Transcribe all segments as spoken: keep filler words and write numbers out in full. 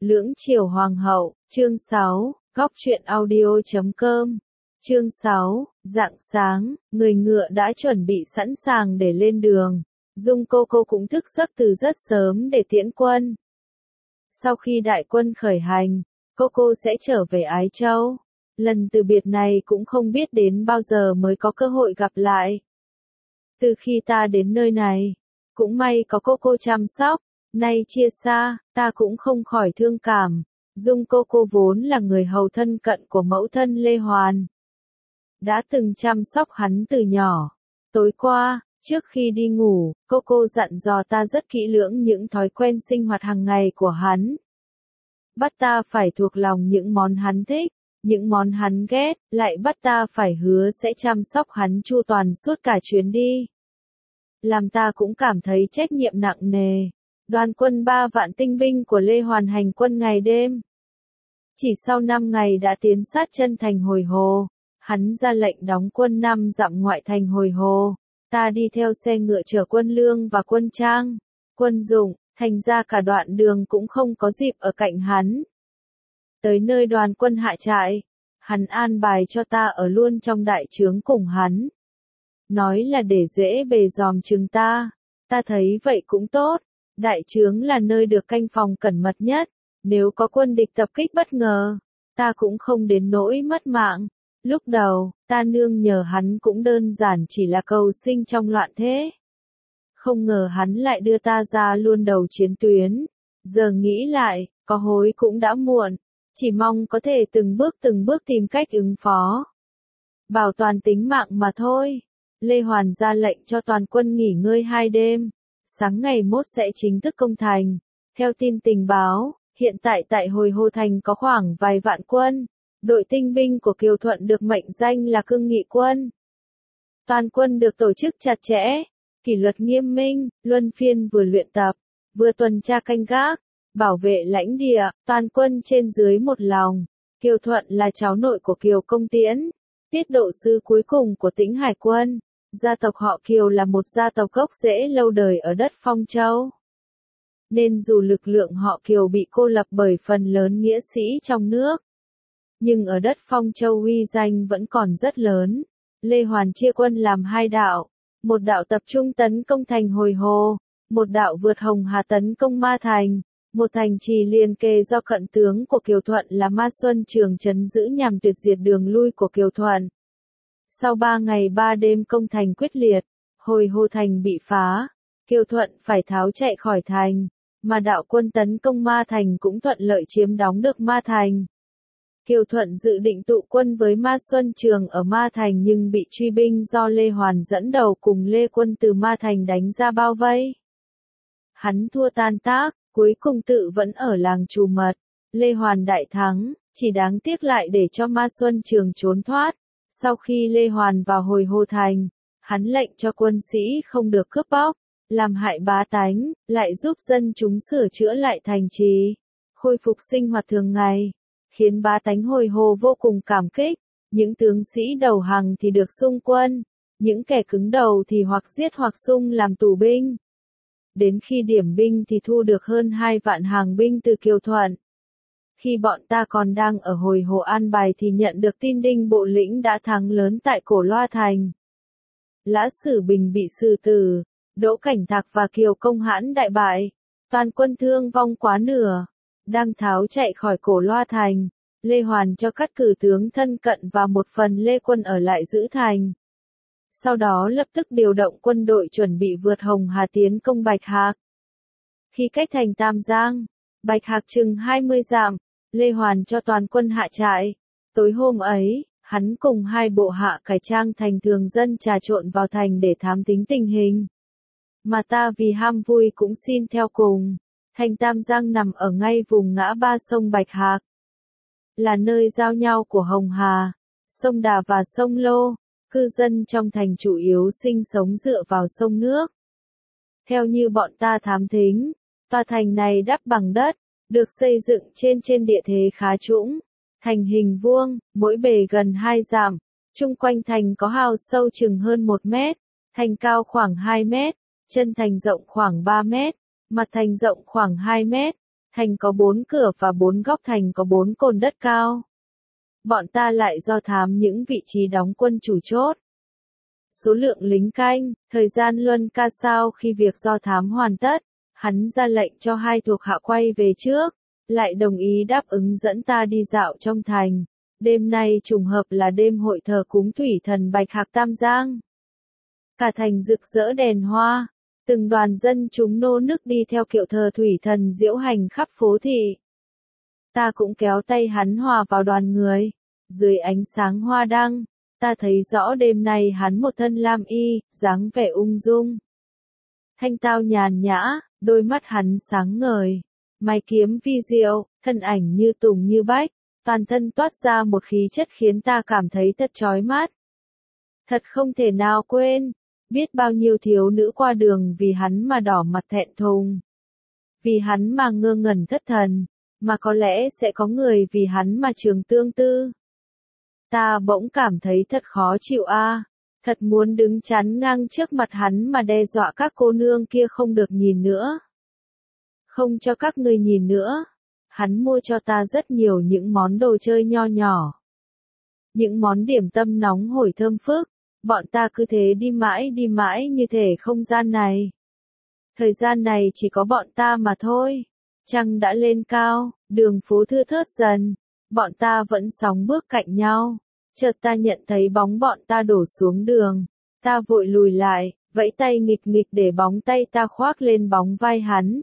Lưỡng Triều Hoàng hậu, chương sáu, góc truyện audio chấm com. Chương sáu, rạng sáng, người ngựa đã chuẩn bị sẵn sàng để lên đường. Dung cô cô cũng thức giấc từ rất sớm để tiễn quân. Sau khi đại quân khởi hành, cô cô sẽ trở về Ái Châu. Lần từ biệt này cũng không biết đến bao giờ mới có cơ hội gặp lại. Từ khi ta đến nơi này, cũng may có cô cô chăm sóc. Nay chia xa, ta cũng không khỏi thương cảm. Dung cô cô vốn là người hầu thân cận của mẫu thân Lê Hoàn. Đã từng chăm sóc hắn từ nhỏ. Tối qua, trước khi đi ngủ, cô cô dặn dò ta rất kỹ lưỡng những thói quen sinh hoạt hàng ngày của hắn. Bắt ta phải thuộc lòng những món hắn thích, những món hắn ghét, lại bắt ta phải hứa sẽ chăm sóc hắn chu toàn suốt cả chuyến đi. Làm ta cũng cảm thấy trách nhiệm nặng nề. Đoàn quân ba vạn tinh binh của Lê Hoàn hành quân ngày đêm. Chỉ sau năm ngày đã tiến sát chân thành Hồi Hồ, hắn ra lệnh đóng quân năm dặm ngoại thành Hồi Hồ. Ta đi theo xe ngựa chở quân lương và quân trang, quân dụng, thành ra cả đoạn đường cũng không có dịp ở cạnh hắn. Tới nơi đoàn quân hạ trại, hắn an bài cho ta ở luôn trong đại trướng cùng hắn. Nói là để dễ bề dòm chừng ta, ta thấy vậy cũng tốt. Đại trướng là nơi được canh phòng cẩn mật nhất, nếu có quân địch tập kích bất ngờ, ta cũng không đến nỗi mất mạng. Lúc đầu, ta nương nhờ hắn cũng đơn giản chỉ là cầu sinh trong loạn thế. Không ngờ hắn lại đưa ta ra luôn đầu chiến tuyến. Giờ nghĩ lại, có hối cũng đã muộn, chỉ mong có thể từng bước từng bước tìm cách ứng phó. Bảo toàn tính mạng mà thôi. Lê Hoàn ra lệnh cho toàn quân nghỉ ngơi hai đêm. Sáng ngày mốt sẽ chính thức công thành. Theo tin tình báo, hiện tại tại Hồi Hồ Thành có khoảng vài vạn quân. Đội tinh binh của Kiều Thuận được mệnh danh là Cương Nghị quân. Toàn quân được tổ chức chặt chẽ, kỷ luật nghiêm minh, luân phiên vừa luyện tập, vừa tuần tra canh gác, bảo vệ lãnh địa, toàn quân trên dưới một lòng. Kiều Thuận là cháu nội của Kiều Công Tiễn, tiết độ sứ cuối cùng của Tĩnh Hải quân. Gia tộc họ Kiều là một gia tộc gốc rễ lâu đời ở đất Phong Châu. Nên dù lực lượng họ Kiều bị cô lập bởi phần lớn nghĩa sĩ trong nước, nhưng ở đất Phong Châu uy danh vẫn còn rất lớn. Lê Hoàn chia quân làm hai đạo, một đạo tập trung tấn công thành Hồi Hồ, một đạo vượt Hồng Hà tấn công Ma Thành, một thành trì liền kề do cận tướng của Kiều Thuận là Ma Xuân Trường trấn giữ nhằm tuyệt diệt đường lui của Kiều Thuận. Sau ba ngày ba đêm công thành quyết liệt, Hồi Hồ Thành bị phá, Kiều Thuận phải tháo chạy khỏi thành, mà đạo quân tấn công Ma Thành cũng thuận lợi chiếm đóng được Ma Thành. Kiều Thuận dự định tụ quân với Ma Xuân Trường ở Ma Thành nhưng bị truy binh do Lê Hoàn dẫn đầu cùng Lê Quân từ Ma Thành đánh ra bao vây. Hắn thua tan tác, cuối cùng tự vẫn ở làng Trù Mật. Lê Hoàn đại thắng, chỉ đáng tiếc lại để cho Ma Xuân Trường trốn thoát. Sau khi Lê Hoàn vào Hồi Hồ Thành, hắn lệnh cho quân sĩ không được cướp bóc, làm hại bá tánh, lại giúp dân chúng sửa chữa lại thành trì, khôi phục sinh hoạt thường ngày, khiến bá tánh Hồi Hồ vô cùng cảm kích. Những tướng sĩ đầu hàng thì được sung quân, những kẻ cứng đầu thì hoặc giết hoặc sung làm tù binh. Đến khi điểm binh thì thu được hơn hai vạn hàng binh từ Kiều Thuận. Khi bọn ta còn đang ở Hồi Hồ an bài thì nhận được tin Đinh Bộ Lĩnh đã thắng lớn tại Cổ Loa Thành. Lã Sử Bình bị xử tử, Đỗ Cảnh Thạc và Kiều Công Hãn đại bại, toàn quân thương vong quá nửa. Đang tháo chạy khỏi Cổ Loa Thành, Lê Hoàn cho cắt cử tướng thân cận và một phần Lê Quân ở lại giữ thành. Sau đó lập tức điều động quân đội chuẩn bị vượt Hồng Hà tiến công Bạch Hạc. Khi cách thành Tam Giang, Bạch Hạc chừng hai mươi dặm, Lê Hoàn cho toàn quân hạ trại. Tối hôm ấy, hắn cùng hai bộ hạ cải trang thành thường dân trà trộn vào thành để thám thính tình hình. Mà ta vì ham vui cũng xin theo cùng. Thành Tam Giang nằm ở ngay vùng ngã ba sông Bạch Hạc, là nơi giao nhau của Hồng Hà, sông Đà và sông Lô. Cư dân trong thành chủ yếu sinh sống dựa vào sông nước. Theo như bọn ta thám thính, tòa thành này đắp bằng đất, được xây dựng trên trên địa thế khá trũng, thành hình vuông, mỗi bề gần hai dặm, chung quanh thành có hào sâu chừng hơn một mét, thành cao khoảng hai mét, chân thành rộng khoảng ba mét, mặt thành rộng khoảng hai mét, Thành có bốn cửa và bốn góc thành có bốn cồn đất cao. Bọn ta lại do thám những vị trí đóng quân chủ chốt. Số lượng lính canh, thời gian luân ca sau khi việc do thám hoàn tất, hắn ra lệnh cho hai thuộc hạ quay về trước, lại đồng ý đáp ứng dẫn ta đi dạo trong thành. Đêm nay trùng hợp là đêm hội thờ cúng thủy thần Bạch Hạc Tam Giang. Cả thành rực rỡ đèn hoa, từng đoàn dân chúng nô nức đi theo kiệu thờ thủy thần diễu hành khắp phố thị. Ta cũng kéo tay hắn hòa vào đoàn người. Dưới ánh sáng hoa đăng, ta thấy rõ đêm nay hắn một thân lam y, dáng vẻ ung dung. Thanh tao nhàn nhã, đôi mắt hắn sáng ngời, mày kiếm vi diệu, thân ảnh như tùng như bách, toàn thân toát ra một khí chất khiến ta cảm thấy thật chói mắt. Thật không thể nào quên, biết bao nhiêu thiếu nữ qua đường vì hắn mà đỏ mặt thẹn thùng. Vì hắn mà ngơ ngẩn thất thần, mà có lẽ sẽ có người vì hắn mà trường tương tư. Ta bỗng cảm thấy thật khó chịu a, à. Thật muốn đứng chắn ngang trước mặt hắn mà đe dọa các cô nương kia không được nhìn nữa. Không cho các người nhìn nữa. Hắn mua cho ta rất nhiều những món đồ chơi nho nhỏ. Những món điểm tâm nóng hổi thơm phức. Bọn ta cứ thế đi mãi đi mãi như thể không gian này. Thời gian này chỉ có bọn ta mà thôi. Trăng đã lên cao, đường phố thưa thớt dần. Bọn ta vẫn sóng bước cạnh nhau. Chợt ta nhận thấy bóng bọn ta đổ xuống đường. Ta vội lùi lại, vẫy tay nghịch nghịch để bóng tay ta khoác lên bóng vai hắn.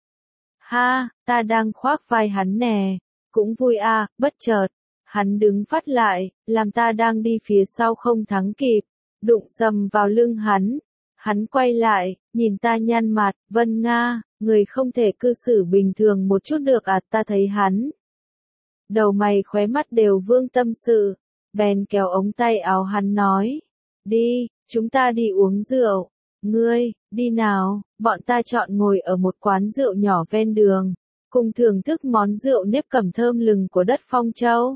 Ha, ta đang khoác vai hắn nè. Cũng vui à, bất chợt. Hắn đứng phắt lại, làm ta đang đi phía sau không thắng kịp. Đụng sầm vào lưng hắn. Hắn quay lại, nhìn ta nhăn mặt, Vân Nga, người không thể cư xử bình thường một chút được à, ta thấy hắn. Đầu mày khóe mắt đều vương tâm sự, bèn kéo ống tay áo hắn nói. Đi, chúng ta đi uống rượu. Ngươi, đi nào, bọn ta chọn ngồi ở một quán rượu nhỏ ven đường, cùng thưởng thức món rượu nếp cẩm thơm lừng của đất Phong Châu.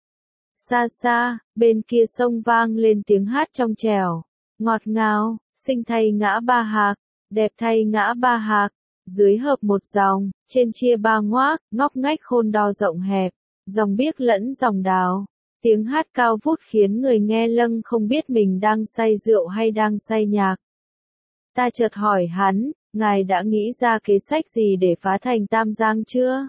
Xa xa, bên kia sông vang lên tiếng hát trong trẻo, ngọt ngào, xinh thay ngã ba hạc, đẹp thay ngã ba hạc, dưới hợp một dòng, trên chia ba ngoác, ngóc ngách khôn đo rộng hẹp, dòng biếc lẫn dòng đào. Tiếng hát cao vút khiến người nghe lâng không biết mình đang say rượu hay đang say nhạc. Ta chợt hỏi hắn, ngài đã nghĩ ra kế sách gì để phá thành Tam Giang chưa?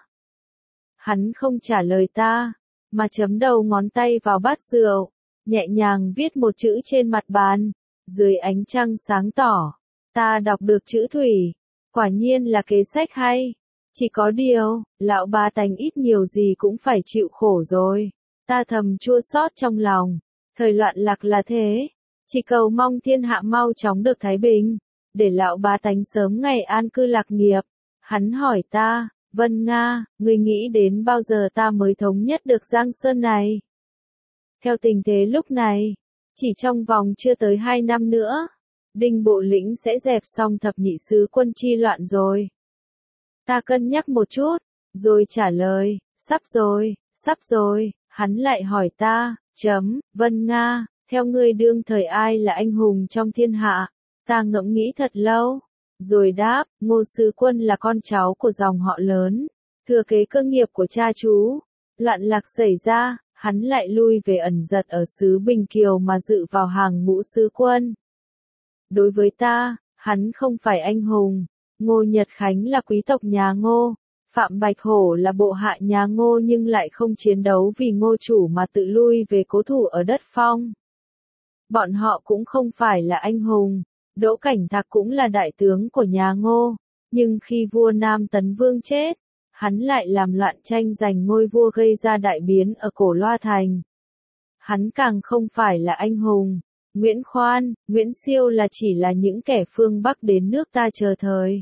Hắn không trả lời ta, mà chấm đầu ngón tay vào bát rượu, nhẹ nhàng viết một chữ trên mặt bàn. Dưới ánh trăng sáng tỏ, ta đọc được chữ thủy. Quả nhiên là kế sách hay. Chỉ có điều, lão ba tánh ít nhiều gì cũng phải chịu khổ rồi. Ta thầm chua xót trong lòng. Thời loạn lạc là thế. Chỉ cầu mong thiên hạ mau chóng được thái bình, để lão bá tánh sớm ngày an cư lạc nghiệp. Hắn hỏi ta, Vân Nga, ngươi nghĩ đến bao giờ ta mới thống nhất được Giang Sơn này? Theo tình thế lúc này, chỉ trong vòng chưa tới hai năm nữa, Đinh Bộ Lĩnh sẽ dẹp xong thập nhị sứ quân chi loạn rồi. Ta cân nhắc một chút, rồi trả lời, sắp rồi, sắp rồi. Hắn lại hỏi ta, chấm, Vân Nga, theo ngươi đương thời ai là anh hùng trong thiên hạ? Ta ngẫm nghĩ thật lâu, rồi đáp, Ngô Sứ Quân là con cháu của dòng họ lớn, thừa kế cơ nghiệp của cha chú. Loạn lạc xảy ra, hắn lại lui về ẩn giật ở xứ Bình Kiều mà dự vào hàng ngũ sứ quân. Đối với ta, hắn không phải anh hùng. Ngô Nhật Khánh là quý tộc nhà Ngô, Phạm Bạch Hổ là bộ hạ nhà Ngô nhưng lại không chiến đấu vì Ngô chủ mà tự lui về cố thủ ở đất Phong. Bọn họ cũng không phải là anh hùng. Đỗ Cảnh Thạc cũng là đại tướng của nhà Ngô, nhưng khi vua Nam Tấn Vương chết, hắn lại làm loạn tranh giành ngôi vua gây ra đại biến ở Cổ Loa Thành. Hắn càng không phải là anh hùng. Nguyễn Khoan, Nguyễn Siêu là chỉ là những kẻ phương Bắc đến nước ta chờ thời.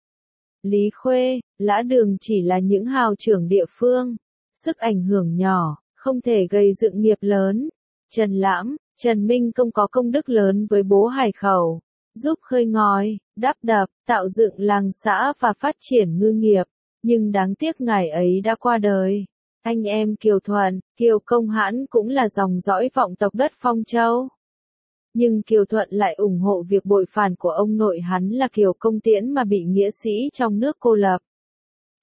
Lý Khuê, Lã Đường chỉ là những hào trưởng địa phương, sức ảnh hưởng nhỏ, không thể gây dựng nghiệp lớn. Trần Lãm, Trần Minh Công có công đức lớn với bố Hải Khẩu, giúp khơi ngói, đắp đập, tạo dựng làng xã và phát triển ngư nghiệp, nhưng đáng tiếc ngài ấy đã qua đời. Anh em Kiều Thuận, Kiều Công Hãn cũng là dòng dõi vọng tộc đất Phong Châu. Nhưng Kiều Thuận lại ủng hộ việc bội phản của ông nội hắn là Kiều Công Tiễn mà bị nghĩa sĩ trong nước cô lập.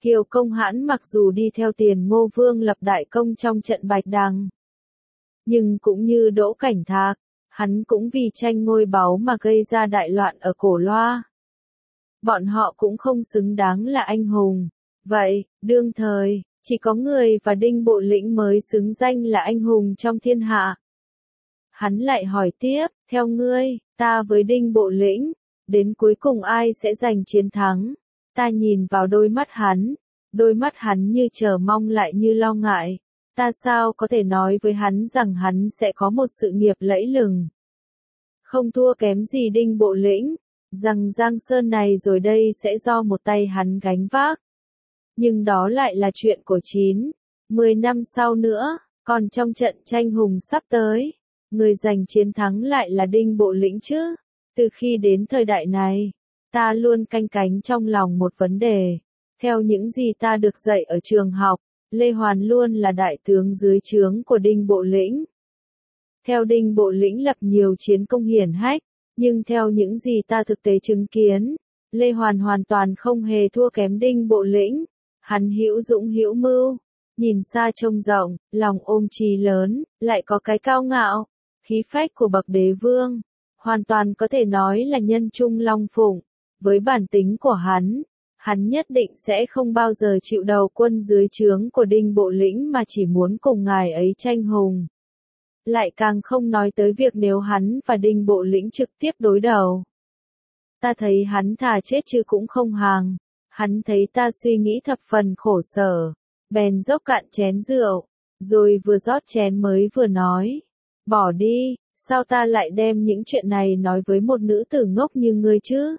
Kiều Công Hãn mặc dù đi theo Tiền Ngô Vương lập đại công trong trận Bạch Đằng, nhưng cũng như Đỗ Cảnh Thạc, hắn cũng vì tranh ngôi báu mà gây ra đại loạn ở Cổ Loa. Bọn họ cũng không xứng đáng là anh hùng. Vậy, đương thời, chỉ có người và Đinh Bộ Lĩnh mới xứng danh là anh hùng trong thiên hạ. Hắn lại hỏi tiếp, theo ngươi, ta với Đinh Bộ Lĩnh, đến cuối cùng ai sẽ giành chiến thắng? Ta nhìn vào đôi mắt hắn, đôi mắt hắn như chờ mong lại như lo ngại. Ta sao có thể nói với hắn rằng hắn sẽ có một sự nghiệp lẫy lừng, không thua kém gì Đinh Bộ Lĩnh, rằng Giang Sơn này rồi đây sẽ do một tay hắn gánh vác. Nhưng đó lại là chuyện của chín, mười năm sau nữa, còn trong trận tranh hùng sắp tới, người giành chiến thắng lại là Đinh Bộ Lĩnh chứ. Từ khi đến thời đại này, ta luôn canh cánh trong lòng một vấn đề. Theo những gì ta được dạy ở trường học, Lê Hoàn luôn là đại tướng dưới trướng của Đinh Bộ Lĩnh. Theo Đinh Bộ Lĩnh lập nhiều chiến công hiển hách, nhưng theo những gì ta thực tế chứng kiến, Lê Hoàn hoàn toàn không hề thua kém Đinh Bộ Lĩnh. Hắn hữu dũng hữu mưu, nhìn xa trông rộng, lòng ôm chí lớn, lại có cái cao ngạo, khí phách của bậc đế vương, hoàn toàn có thể nói là nhân trung long phụng. Với bản tính của hắn, hắn nhất định sẽ không bao giờ chịu đầu quân dưới trướng của Đinh Bộ Lĩnh mà chỉ muốn cùng ngài ấy tranh hùng. Lại càng không nói tới việc nếu hắn và Đinh Bộ Lĩnh trực tiếp đối đầu. Ta thấy hắn thà chết chứ cũng không hàng. Hắn thấy ta suy nghĩ thập phần khổ sở, bèn dốc cạn chén rượu, rồi vừa rót chén mới vừa nói. Bỏ đi, sao ta lại đem những chuyện này nói với một nữ tử ngốc như ngươi chứ?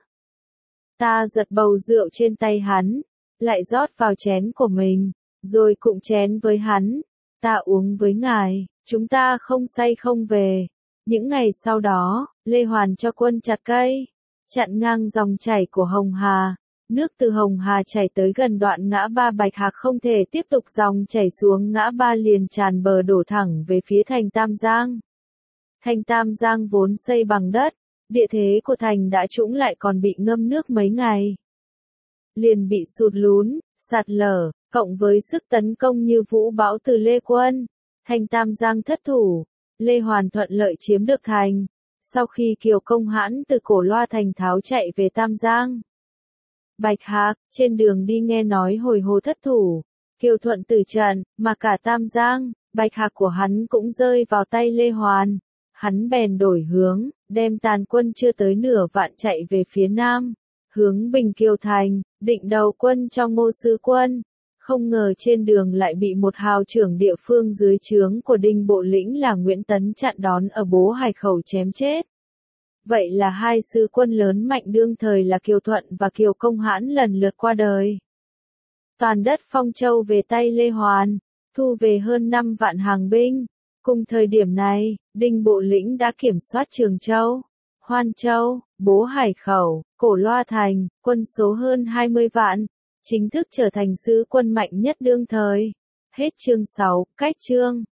Ta giật bầu rượu trên tay hắn, lại rót vào chén của mình, rồi cụng chén với hắn. Ta uống với ngài, chúng ta không say không về. Những ngày sau đó, Lê Hoàn cho quân chặt cây, chặn ngang dòng chảy của Hồng Hà. Nước từ Hồng Hà chảy tới gần đoạn ngã ba Bạch Hạc không thể tiếp tục dòng chảy xuống ngã ba liền tràn bờ đổ thẳng về phía thành Tam Giang. Thành Tam Giang vốn xây bằng đất, địa thế của thành đã trũng lại còn bị ngâm nước mấy ngày. Liền bị sụt lún, sạt lở, cộng với sức tấn công như vũ bão từ Lê Quân. Thành Tam Giang thất thủ, Lê Hoàn thuận lợi chiếm được thành. Sau khi Kiều Công Hãn từ Cổ Loa thành tháo chạy về Tam Giang, Bạch Hạc, trên đường đi nghe nói hồi hồ thất thủ, Kiều Thuận tử trận, mà cả Tam Giang, Bạch Hạc của hắn cũng rơi vào tay Lê Hoàn. Hắn bèn đổi hướng, đem tàn quân chưa tới nửa vạn chạy về phía nam, hướng Bình Kiều Thành, định đầu quân cho Ngô Sư Quân. Không ngờ trên đường lại bị một hào trưởng địa phương dưới trướng của Đinh Bộ Lĩnh là Nguyễn Tấn chặn đón ở Bố Hải Khẩu chém chết. Vậy là hai sư quân lớn mạnh đương thời là Kiều Thuận và Kiều Công Hãn lần lượt qua đời. Toàn đất Phong Châu về tay Lê Hoàn, thu về hơn năm vạn hàng binh. Cùng thời điểm này, Đinh Bộ Lĩnh đã kiểm soát Trường Châu, Hoan Châu, Bố Hải Khẩu, Cổ Loa Thành, quân số hơn hai mươi vạn, chính thức trở thành sứ quân mạnh nhất đương thời. Hết chương sáu, cách chương.